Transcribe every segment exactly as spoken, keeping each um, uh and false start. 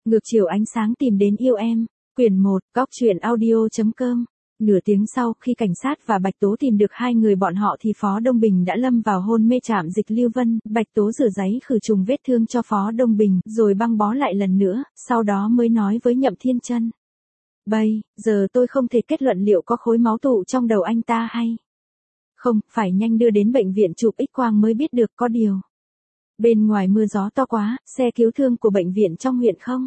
Ngược chiều ánh sáng tìm đến yêu em, quyển một, góc truyện audio.com. Nửa tiếng sau, khi cảnh sát và Bạch Tố tìm được hai người bọn họ thì Phó Đông Bình đã lâm vào hôn mê trạm dịch Lưu Vân. Bạch Tố rửa giấy khử trùng vết thương cho Phó Đông Bình, rồi băng bó lại lần nữa, sau đó mới nói với Nhậm Thiên Chân. Bây giờ tôi không thể kết luận liệu có khối máu tụ trong đầu anh ta hay không, phải nhanh đưa đến bệnh viện chụp X quang mới biết được. Có điều, bên ngoài mưa gió to quá, xe cứu thương của bệnh viện trong huyện không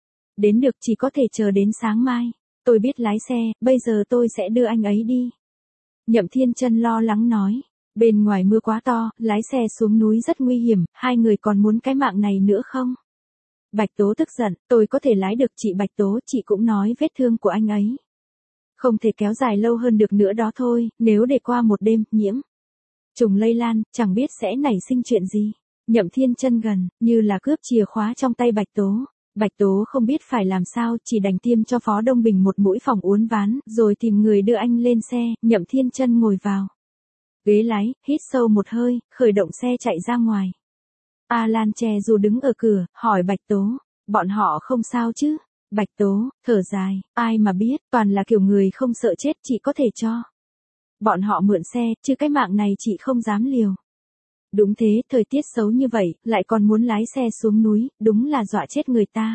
đến được, chỉ có thể chờ đến sáng mai. Tôi biết lái xe, bây giờ tôi sẽ đưa anh ấy đi. Nhậm Thiên Chân lo lắng nói. Bên ngoài mưa quá to, lái xe xuống núi rất nguy hiểm, hai người còn muốn cái mạng này nữa không? Bạch Tố tức giận, tôi có thể lái được chị Bạch Tố, chị cũng nói vết thương của anh ấy không thể kéo dài lâu hơn được nữa đó thôi, nếu để qua một đêm, nhiễm trùng lây lan, chẳng biết sẽ nảy sinh chuyện gì. Nhậm Thiên Chân gần như là cướp chìa khóa trong tay Bạch Tố. Bạch Tố không biết phải làm sao, chỉ đành tiêm cho Phó Đông Bình một mũi phòng uốn ván, rồi tìm người đưa anh lên xe. Nhậm Thiên Chân ngồi vào ghế lái, hít sâu một hơi, khởi động xe chạy ra ngoài. Alan che dù đứng ở cửa, hỏi Bạch Tố, bọn họ không sao chứ? Bạch Tố thở dài, ai mà biết, toàn là kiểu người không sợ chết, chị có thể cho bọn họ mượn xe, chứ cái mạng này chị không dám liều. Đúng thế, thời tiết xấu như vậy, lại còn muốn lái xe xuống núi, đúng là dọa chết người ta.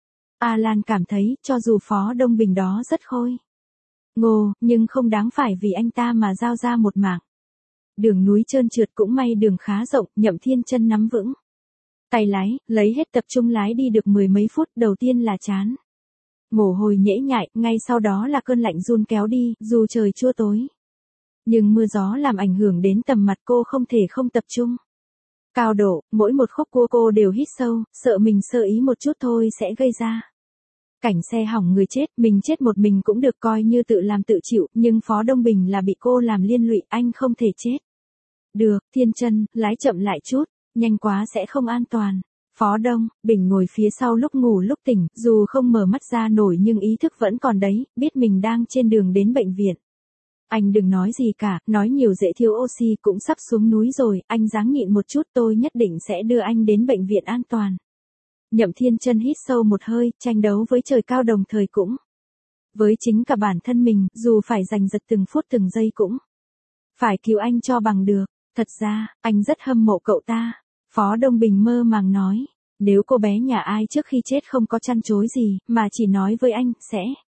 Alan cảm thấy, cho dù Phó Đông Bình đó rất khôi ngô, nhưng không đáng phải vì anh ta mà giao ra một mạng. Đường núi trơn trượt, cũng may đường khá rộng, Nhậm Thiên Chân nắm vững tay lái, lấy hết tập trung lái đi được mười mấy phút. Đầu tiên là chán mồ hôi nhễ nhại, ngay sau đó là cơn lạnh run kéo đi, dù trời chua tối. Nhưng mưa gió làm ảnh hưởng đến tầm mặt, cô không thể không tập trung cao độ, mỗi một khúc cua cô đều hít sâu, sợ mình sơ ý một chút thôi sẽ gây ra cảnh xe hỏng người chết. Mình chết một mình cũng được coi như tự làm tự chịu, nhưng Phó Đông Bình là bị cô làm liên lụy, anh không thể chết được. Thiên Chân, lái chậm lại chút, nhanh quá sẽ không an toàn. Phó Đông Bình ngồi phía sau, lúc ngủ lúc tỉnh, dù không mở mắt ra nổi nhưng ý thức vẫn còn đấy, biết mình đang trên đường đến bệnh viện. Anh đừng nói gì cả, nói nhiều dễ thiếu oxy, cũng sắp xuống núi rồi, anh ráng nhịn một chút, tôi nhất định sẽ đưa anh đến bệnh viện an toàn. Nhậm Thiên Chân hít sâu một hơi, tranh đấu với trời cao đồng thời cũng với chính cả bản thân mình, dù phải giành giật từng phút từng giây cũng phải cứu anh cho bằng được. Thật ra, anh rất hâm mộ cậu ta. Phó Đông Bình mơ màng nói, nếu cô bé nhà ai trước khi chết không có chăn chối gì, mà chỉ nói với anh, sẽ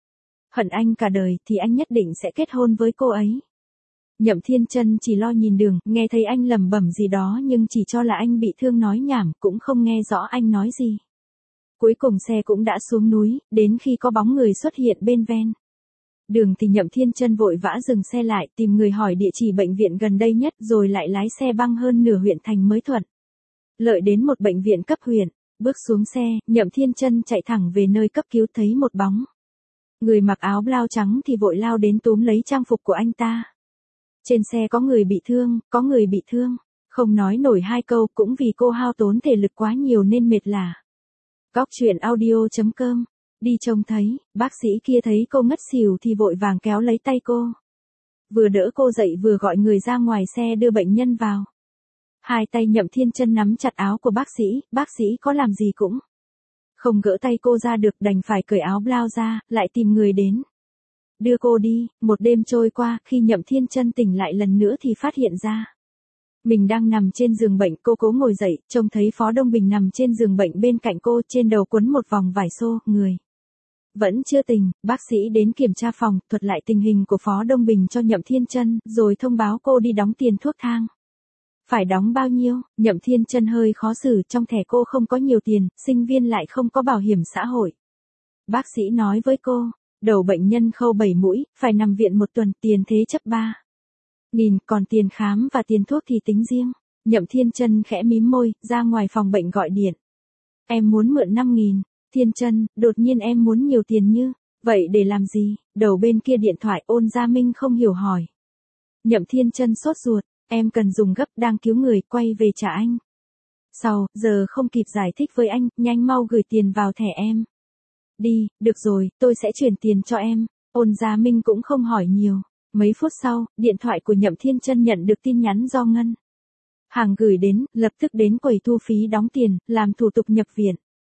hận anh cả đời, thì anh nhất định sẽ kết hôn với cô ấy. Nhậm Thiên Chân chỉ lo nhìn đường, nghe thấy anh lẩm bẩm gì đó nhưng chỉ cho là anh bị thương nói nhảm, cũng không nghe rõ anh nói gì. Cuối cùng xe cũng đã xuống núi, đến khi có bóng người xuất hiện bên ven đường thì Nhậm Thiên Chân vội vã dừng xe lại, tìm người hỏi địa chỉ bệnh viện gần đây nhất, rồi lại lái xe băng hơn nửa huyện thành mới thuận lợi đến một bệnh viện cấp huyện. Bước xuống xe, Nhậm Thiên Chân chạy thẳng về nơi cấp cứu, thấy một bóng người mặc áo blau trắng thì vội lao đến túm lấy trang phục của anh ta. Trên xe có người bị thương, có người bị thương, không nói nổi hai câu, cũng vì cô hao tốn thể lực quá nhiều nên mệt lả. Góc truyện audio.com. Đi trông thấy, bác sĩ kia thấy cô ngất xỉu thì vội vàng kéo lấy tay cô, vừa đỡ cô dậy vừa gọi người ra ngoài xe đưa bệnh nhân vào. Hai tay Nhậm Thiên Chân nắm chặt áo của bác sĩ, bác sĩ có làm gì cũng không gỡ tay cô ra được, đành phải cởi áo blau ra, lại tìm người đến đưa cô đi. Một đêm trôi qua, khi Nhậm Thiên Chân tỉnh lại lần nữa thì phát hiện ra mình đang nằm trên giường bệnh. Cô cố ngồi dậy, trông thấy Phó Đông Bình nằm trên giường bệnh bên cạnh cô, trên đầu quấn một vòng vải xô, người vẫn chưa tỉnh. Bác sĩ đến kiểm tra phòng, thuật lại tình hình của Phó Đông Bình cho Nhậm Thiên Chân, rồi thông báo cô đi đóng tiền thuốc thang. Phải đóng bao nhiêu? Nhậm Thiên Chân hơi khó xử, trong thẻ cô không có nhiều tiền, sinh viên lại không có bảo hiểm xã hội. Bác sĩ nói với cô, đầu bệnh nhân khâu bảy mũi, phải nằm viện một tuần, tiền thế chấp ba nghìn, còn tiền khám và tiền thuốc thì tính riêng. Nhậm Thiên Chân khẽ mím môi, ra ngoài phòng bệnh gọi điện. Em muốn mượn năm nghìn. Thiên Chân, đột nhiên em muốn nhiều tiền như vậy để làm gì? Đầu bên kia điện thoại Ôn Gia Minh không hiểu hỏi. Nhậm Thiên Chân sốt ruột, em cần dùng gấp, đang cứu người, quay về trả anh sau, giờ không kịp giải thích với anh, nhanh mau gửi tiền vào thẻ em. Đi, được rồi, tôi sẽ chuyển tiền cho em. Ôn Gia Minh cũng không hỏi nhiều. Mấy phút sau, điện thoại của Nhậm Thiên Chân nhận được tin nhắn do ngân hàng gửi đến, lập tức đến quầy thu phí đóng tiền, làm thủ tục nhập viện.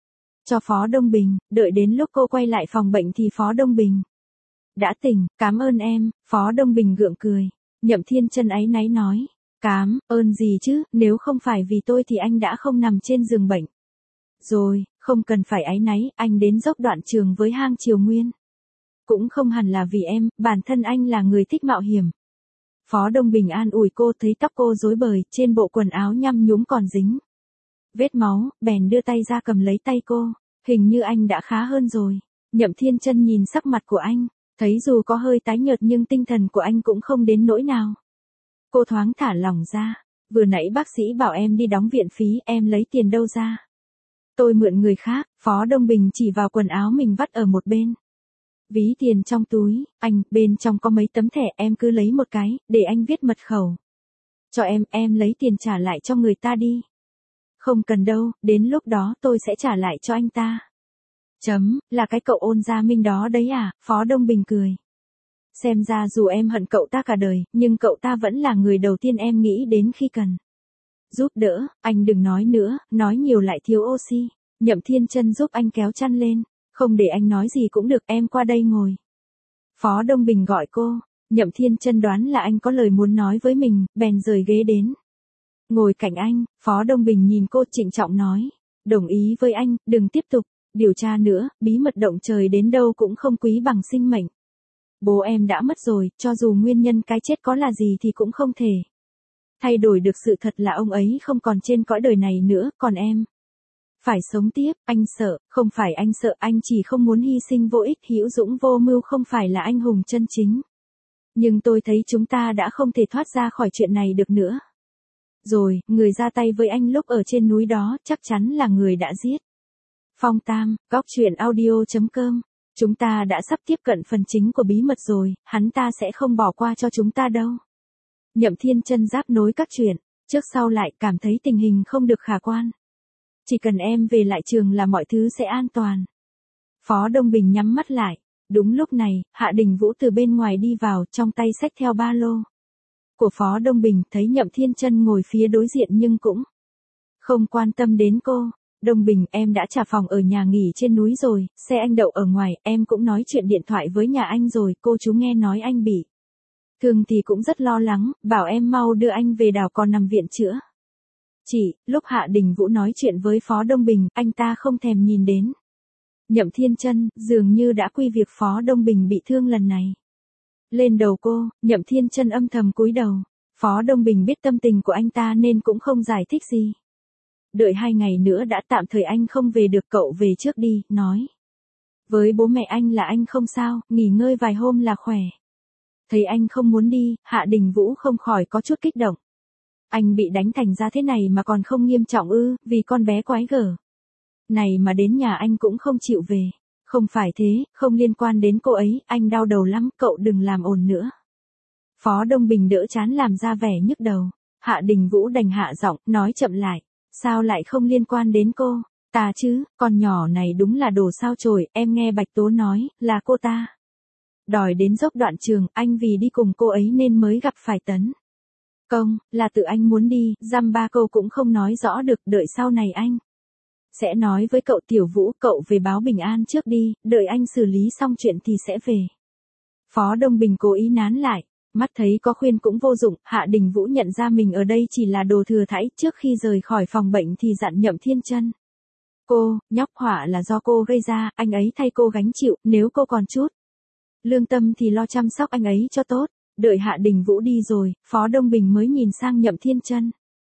cho Phó Đông Bình, đợi đến lúc cô quay lại phòng bệnh thì Phó Đông Bình đã tỉnh, cảm ơn em, Phó Đông Bình gượng cười. Nhậm Thiên Chân áy náy nói, cám ơn gì chứ, nếu không phải vì tôi thì anh đã không nằm trên giường bệnh. Rồi, không cần phải áy náy, anh đến dốc Đoạn Trường với hang Triều Nguyên. Cũng không hẳn là vì em, bản thân anh là người thích mạo hiểm. Phó Đông Bình an ủi cô, thấy tóc cô rối bời, trên bộ quần áo nhăm nhúm còn dính vết máu, bèn đưa tay ra cầm lấy tay cô, hình như anh đã khá hơn rồi. Nhậm Thiên Chân nhìn sắc mặt của anh, thấy dù có hơi tái nhợt nhưng tinh thần của anh cũng không đến nỗi nào. Cô thoáng thả lỏng ra, vừa nãy bác sĩ bảo em đi đóng viện phí, em lấy tiền đâu ra? Tôi mượn người khác, Phó Đông Bình chỉ vào quần áo mình vắt ở một bên. Ví tiền trong túi, anh, bên trong có mấy tấm thẻ, em cứ lấy một cái, để anh viết mật khẩu. Cho em, em lấy tiền trả lại cho người ta đi. Không cần đâu, đến lúc đó tôi sẽ trả lại cho anh ta. Chấm, là cái cậu Ôn Gia Minh đó đấy à, Phó Đông Bình cười. Xem ra dù em hận cậu ta cả đời, nhưng cậu ta vẫn là người đầu tiên em nghĩ đến khi cần giúp đỡ. Anh đừng nói nữa, nói nhiều lại thiếu oxy. Nhậm Thiên Chân giúp anh kéo chăn lên. Không để anh nói gì cũng được, em qua đây ngồi. Phó Đông Bình gọi cô. Nhậm Thiên Chân đoán là anh có lời muốn nói với mình, bèn rời ghế đến ngồi cạnh anh. Phó Đông Bình nhìn cô trịnh trọng nói, đồng ý với anh, đừng tiếp tục điều tra nữa, bí mật động trời đến đâu cũng không quý bằng sinh mệnh. Bố em đã mất rồi, cho dù nguyên nhân cái chết có là gì thì cũng không thể thay đổi được sự thật là ông ấy không còn trên cõi đời này nữa, còn em phải sống tiếp. Anh sợ, không phải anh sợ, anh chỉ không muốn hy sinh vô ích, hữu dũng vô mưu, không phải là anh hùng chân chính. Nhưng tôi thấy chúng ta đã không thể thoát ra khỏi chuyện này được nữa. Rồi, người ra tay với anh lúc ở trên núi đó, chắc chắn là người đã giết Phong Tam. Góc truyện audio chấm com. Chúng ta đã sắp tiếp cận phần chính của bí mật rồi, hắn ta sẽ không bỏ qua cho chúng ta đâu. Nhậm Thiên Chân giáp nối các chuyện, trước sau lại cảm thấy tình hình không được khả quan. Chỉ cần em về lại trường là mọi thứ sẽ an toàn. Phó Đông Bình nhắm mắt lại. Đúng lúc này, Hạ Đình Vũ từ bên ngoài đi vào, trong tay xách theo ba lô của Phó Đông Bình, thấy Nhậm Thiên Chân ngồi phía đối diện nhưng cũng không quan tâm đến cô. Đông Bình, em đã trả phòng ở nhà nghỉ trên núi rồi, xe anh đậu ở ngoài, em cũng nói chuyện điện thoại với nhà anh rồi, cô chú nghe nói anh bị thương thì cũng rất lo lắng, bảo em mau đưa anh về đảo còn nằm viện chữa. Chỉ, lúc Hạ Đình Vũ nói chuyện với Phó Đông Bình, anh ta không thèm nhìn đến Nhậm Thiên Chân, dường như đã quy việc Phó Đông Bình bị thương lần này lên đầu cô. Nhậm Thiên Chân âm thầm cúi đầu. Phó Đông Bình biết tâm tình của anh ta nên cũng không giải thích gì. Đợi hai ngày nữa đã, tạm thời anh không về được, cậu về trước đi, nói với bố mẹ anh là anh không sao, nghỉ ngơi vài hôm là khỏe. Thấy anh không muốn đi, Hạ Đình Vũ không khỏi có chút kích động. Anh bị đánh thành ra thế này mà còn không nghiêm trọng ư, vì con bé quái gở này mà đến nhà anh cũng không chịu về. Không phải thế, không liên quan đến cô ấy, anh đau đầu lắm, cậu đừng làm ồn nữa. Phó Đông Bình đỡ chán làm ra vẻ nhức đầu. Hạ Đình Vũ đành hạ giọng, nói chậm lại. Sao lại không liên quan đến cô? Ta chứ, con nhỏ này đúng là đồ sao chổi, em nghe Bạch Tố nói, là cô ta đòi đến dốc Đoạn Trường, anh vì đi cùng cô ấy nên mới gặp phải tấn công, là tự anh muốn đi, dăm ba câu cũng không nói rõ được, đợi sau này anh sẽ nói với cậu. Tiểu Vũ, cậu về báo bình an trước đi, đợi anh xử lý xong chuyện thì sẽ về. Phó Đông Bình cố ý nán lại, mắt thấy có khuyên cũng vô dụng. Hạ Đình Vũ nhận ra mình ở đây chỉ là đồ thừa thãi, trước khi rời khỏi phòng bệnh thì dặn Nhậm Thiên Chân. Cô, nhóc họa là do cô gây ra, anh ấy thay cô gánh chịu, nếu cô còn chút lương tâm thì lo chăm sóc anh ấy cho tốt. Đợi Hạ Đình Vũ đi rồi, Phó Đông Bình mới nhìn sang Nhậm Thiên Chân.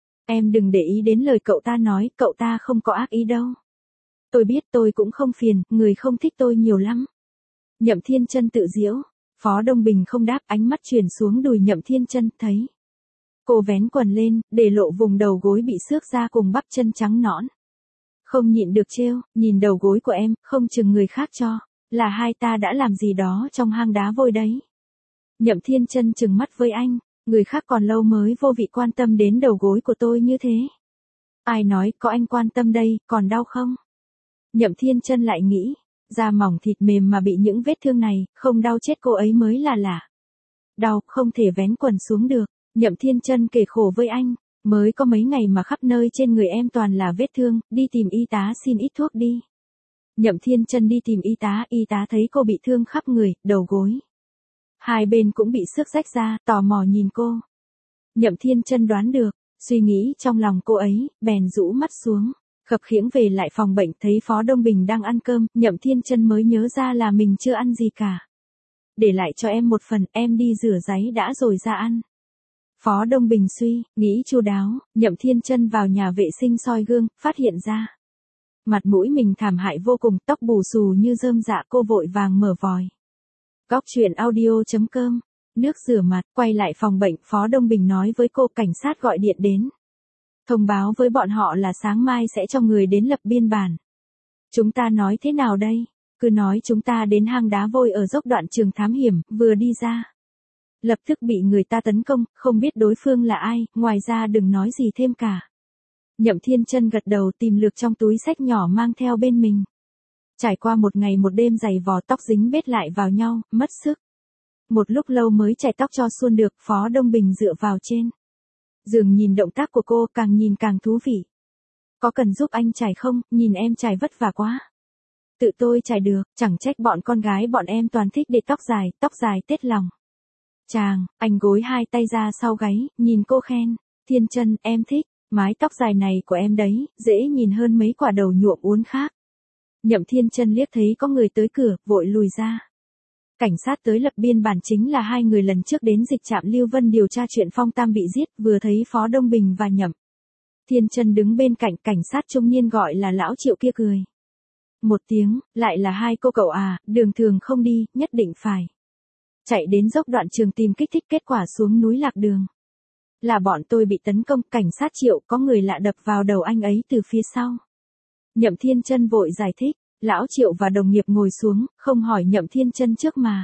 Em đừng để ý đến lời cậu ta nói, cậu ta không có ác ý đâu. Tôi biết, tôi cũng không phiền, người không thích tôi nhiều lắm. Nhậm Thiên Chân tự giễu. Phó Đông Bình không đáp, ánh mắt chuyển xuống đùi Nhậm Thiên Chân, thấy cô vén quần lên, để lộ vùng đầu gối bị xước ra cùng bắp chân trắng nõn. Không nhịn được trêu, nhìn đầu gối của em, không chừng người khác cho là hai ta đã làm gì đó trong hang đá vôi đấy. Nhậm Thiên Chân trừng mắt với anh, người khác còn lâu mới vô vị quan tâm đến đầu gối của tôi như thế. Ai nói, có anh quan tâm đây, còn đau không? Nhậm Thiên Chân lại nghĩ, da mỏng thịt mềm mà bị những vết thương này, không đau chết cô ấy mới là lạ. Đau, không thể vén quần xuống được. Nhậm Thiên Chân kể khổ với anh, mới có mấy ngày mà khắp nơi trên người em toàn là vết thương, đi tìm y tá xin ít thuốc đi. Nhậm Thiên Chân đi tìm y tá, y tá thấy cô bị thương khắp người, đầu gối. Hai bên cũng bị xước rách ra, tò mò nhìn cô. Nhậm Thiên Chân đoán được, suy nghĩ trong lòng cô ấy, bèn rũ mắt xuống. Khập khiễng về lại phòng bệnh thấy Phó Đông Bình đang ăn cơm, Nhậm Thiên Chân mới nhớ ra là mình chưa ăn gì cả. Để lại cho em một phần, em đi rửa ráy đã rồi ra ăn. Phó Đông Bình suy, nghĩ chu đáo, Nhậm Thiên Chân vào nhà vệ sinh soi gương, phát hiện ra. Mặt mũi mình thảm hại vô cùng, tóc bù xù như rơm dạ, cô vội vàng mở vòi. Góc chuyện audio chấm com, nước rửa mặt, quay lại phòng bệnh, Phó Đông Bình nói với cô cảnh sát gọi điện đến. Thông báo với bọn họ là sáng mai sẽ cho người đến lập biên bản. Chúng ta nói thế nào đây? Cứ nói chúng ta đến hang đá vôi ở dốc đoạn trường thám hiểm, vừa đi ra. Lập tức bị người ta tấn công, không biết đối phương là ai, ngoài ra đừng nói gì thêm cả. Nhậm Thiên Chân gật đầu, tìm lược trong túi xách nhỏ mang theo bên mình. Trải qua một ngày một đêm giày vò, tóc dính bết lại vào nhau, mất sức. Một lúc lâu mới chải tóc cho suôn được, Phó Đông Bình dựa vào trên giường nhìn động tác của cô, càng nhìn càng thú vị. Có cần giúp anh chải không, nhìn em chải vất vả quá. Tự tôi chải được, chẳng trách bọn con gái bọn em toàn thích để tóc dài, tóc dài tết lòng. Chàng, anh gối hai tay ra sau gáy, nhìn cô khen. Thiên Chân, em thích, mái tóc dài này của em đấy, dễ nhìn hơn mấy quả đầu nhuộm uốn khác. Nhậm Thiên Chân liếc thấy có người tới cửa, vội lùi ra. Cảnh sát tới lập biên bản chính là hai người lần trước đến dịch trạm Lưu Vân điều tra chuyện Phong Tam bị giết, vừa thấy Phó Đông Bình và Nhậm Thiên Chân đứng bên cạnh, cảnh sát trung niên gọi là lão Triệu kia cười. Một tiếng, lại là hai cô cậu à, đường thường không đi, nhất định phải chạy đến dốc đoạn trường tìm kích thích, kết quả xuống núi lạc đường. Là bọn tôi bị tấn công, cảnh sát Triệu, có người lạ đập vào đầu anh ấy từ phía sau. Nhậm Thiên Chân vội giải thích, lão Triệu và đồng nghiệp ngồi xuống, không hỏi Nhậm Thiên Chân trước mà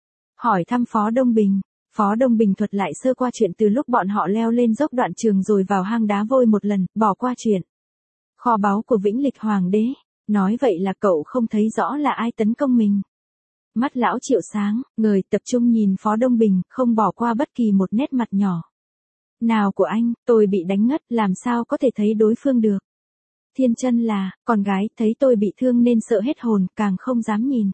hỏi thăm Phó Đông Bình. Phó Đông Bình thuật lại sơ qua chuyện từ lúc bọn họ leo lên dốc đoạn trường rồi vào hang đá vôi một lần, bỏ qua chuyện kho báu của Vĩnh Lịch Hoàng đế. Nói vậy là cậu không thấy rõ là ai tấn công mình. Mắt lão Triệu sáng, người tập trung nhìn Phó Đông Bình, không bỏ qua bất kỳ một nét mặt nhỏ nào của anh. Tôi bị đánh ngất, làm sao có thể thấy đối phương được. Thiên Chân là con gái, thấy tôi bị thương nên sợ hết hồn, càng không dám nhìn.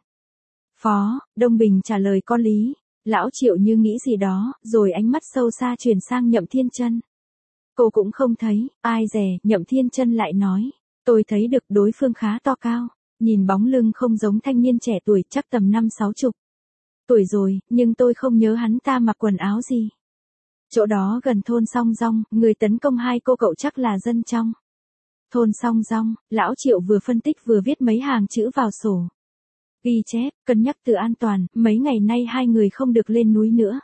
Phó Đông Bình trả lời có lý. Lão Triệu như nghĩ gì đó, rồi ánh mắt sâu xa chuyển sang Nhậm Thiên Chân. Cô cũng không thấy, ai dè, Nhậm Thiên Chân lại nói. Tôi thấy được đối phương khá to cao, nhìn bóng lưng không giống thanh niên trẻ tuổi, chắc tầm năm sáu chục tuổi rồi, nhưng tôi không nhớ hắn ta mặc quần áo gì. Chỗ đó gần thôn Song Rong, người tấn công hai cô cậu chắc là dân trong thôn Song Rong. Lão Triệu vừa phân tích vừa viết mấy hàng chữ vào sổ ghi chép, cân nhắc từ an toàn, mấy ngày nay hai người không được lên núi nữa.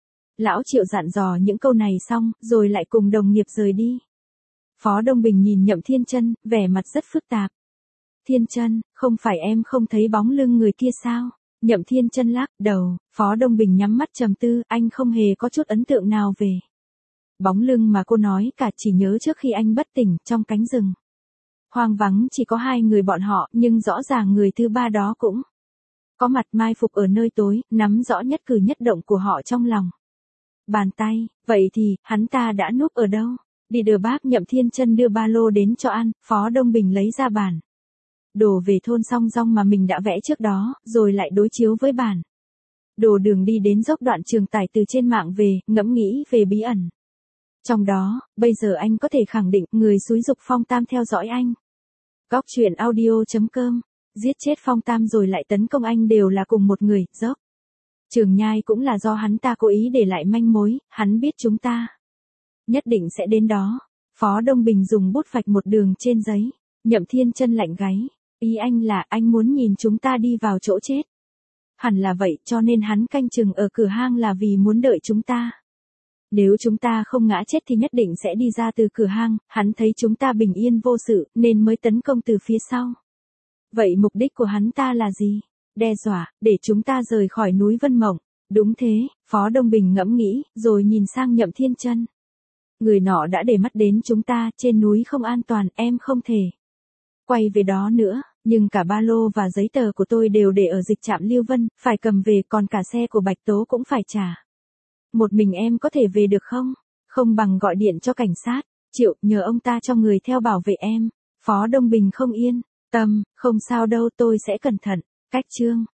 Lão Triệu dặn dò những câu này xong, rồi lại cùng đồng nghiệp rời đi. Phó Đông Bình nhìn Nhậm Thiên Chân, vẻ mặt rất phức tạp. Thiên Chân, không phải em không thấy bóng lưng người kia sao? Nhậm Thiên Chân lắc đầu. Phó Đông Bình nhắm mắt trầm tư, anh không hề có chút ấn tượng nào về bóng lưng mà cô nói cả, chỉ nhớ trước khi anh bất tỉnh, trong cánh rừng hoang vắng chỉ có hai người bọn họ, nhưng rõ ràng người thứ ba đó cũng có mặt, mai phục ở nơi tối, nắm rõ nhất cử nhất động của họ trong lòng bàn tay. Vậy thì, hắn ta đã núp ở đâu? Đi đưa bác. Nhậm Thiên Chân đưa ba lô đến cho ăn, Phó Đông Bình lấy ra bản đồ về thôn Song Rong mà mình đã vẽ trước đó, rồi lại đối chiếu với bản đồ đường đi đến dốc đoạn trường tải từ trên mạng về, ngẫm nghĩ về bí ẩn trong đó. Bây giờ anh có thể khẳng định người xúi giục Phong Tam theo dõi anh. Góc chuyện audio chấm com, giết chết Phong Tam rồi lại tấn công anh đều là cùng một người. Dốc Trường Nhai cũng là do hắn ta cố ý để lại manh mối, hắn biết chúng ta nhất định sẽ đến đó. Phó Đông Bình dùng bút vạch một đường trên giấy. Nhậm Thiên Chân lạnh gáy. Ý anh là anh muốn nhìn chúng ta đi vào chỗ chết. Hẳn là vậy, cho nên hắn canh chừng ở cửa hang là vì muốn đợi chúng ta. Nếu chúng ta không ngã chết thì nhất định sẽ đi ra từ cửa hang, hắn thấy chúng ta bình yên vô sự, nên mới tấn công từ phía sau. Vậy mục đích của hắn ta là gì? Đe dọa, để chúng ta rời khỏi núi Vân Mộng. Đúng thế, Phó Đông Bình ngẫm nghĩ, rồi nhìn sang Nhậm Thiên Chân. Người nọ đã để mắt đến chúng ta, trên núi không an toàn, em không thể quay về đó nữa, nhưng cả ba lô và giấy tờ của tôi đều để ở dịch trạm Lưu Vân, phải cầm về, còn cả xe của Bạch Tố cũng phải trả. Một mình em có thể về được không? Không bằng gọi điện cho cảnh sát. Triệu, nhờ ông ta cho người theo bảo vệ em. Phó Đông Bình không yên. Tâm, không sao đâu, tôi sẽ cẩn thận. Cách chương